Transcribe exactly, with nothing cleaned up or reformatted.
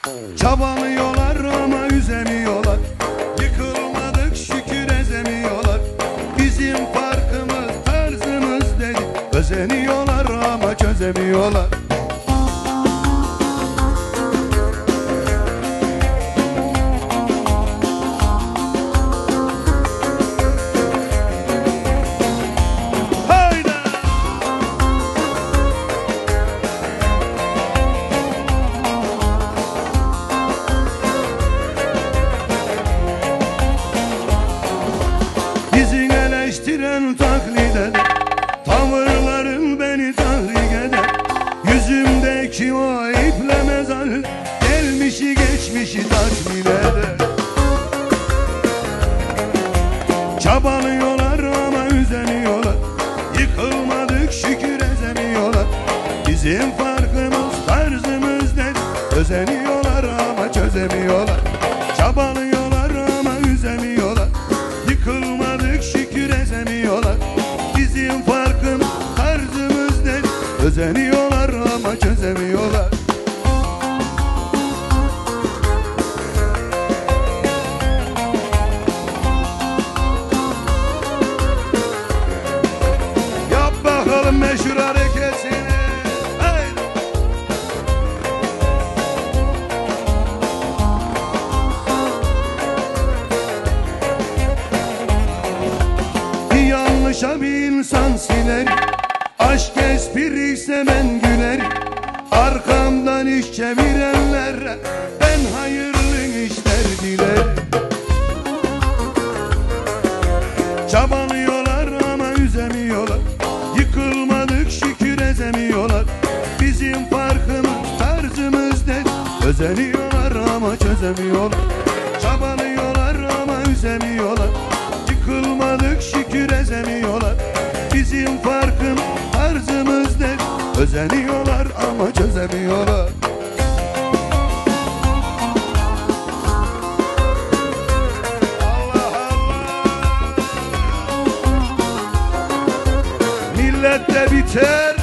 Çabalıyorlar ama üzemiyorlar. Yıkılmadık şükür ezemiyorlar. Bizim farkımız tarzımız dedi. Özeniyorlar ama çözemiyorlar. Bizi eleştiren taklit eder, tavırların beni tahrik eder. Yüzümdeki o iplemez hal, gelmişi geçmişi tatmin eder. Çabalıyorlar ama üzeniyorlar. Yıkılmadık şükür ezemiyorlar. Bizim farkımız tarzımız nedir? Özeniyorlar ama çözemiyorlar. Çabalıyorlar ama üzemiyorlar. Yıkılmadık şükür ezemiyorlar. Bizim farkımız tarzımız nedir? Özeniyorlar ama çözemiyorlar. Yap bakalım meşhur hareketini. Yanlışa bir insan siler, aşk espri ise ben güler. Arkamdan iş çevirenlere ben hayırlı işler dilerim. Çabalıyorlar ama üzemiyorlar. Yıkılmadık şükür ezemiyorlar. Bizim farkımız tarzımız nedir? Özeniyorlar ama çözemiyorlar. Çabalıyorlar ama üzemiyorlar. Yıkılmadık şükür ezemiyorlar. Bizim farkım tarzımız ne? Özeniyorlar ama çözemiyorlar. Allah Allah. Millette biter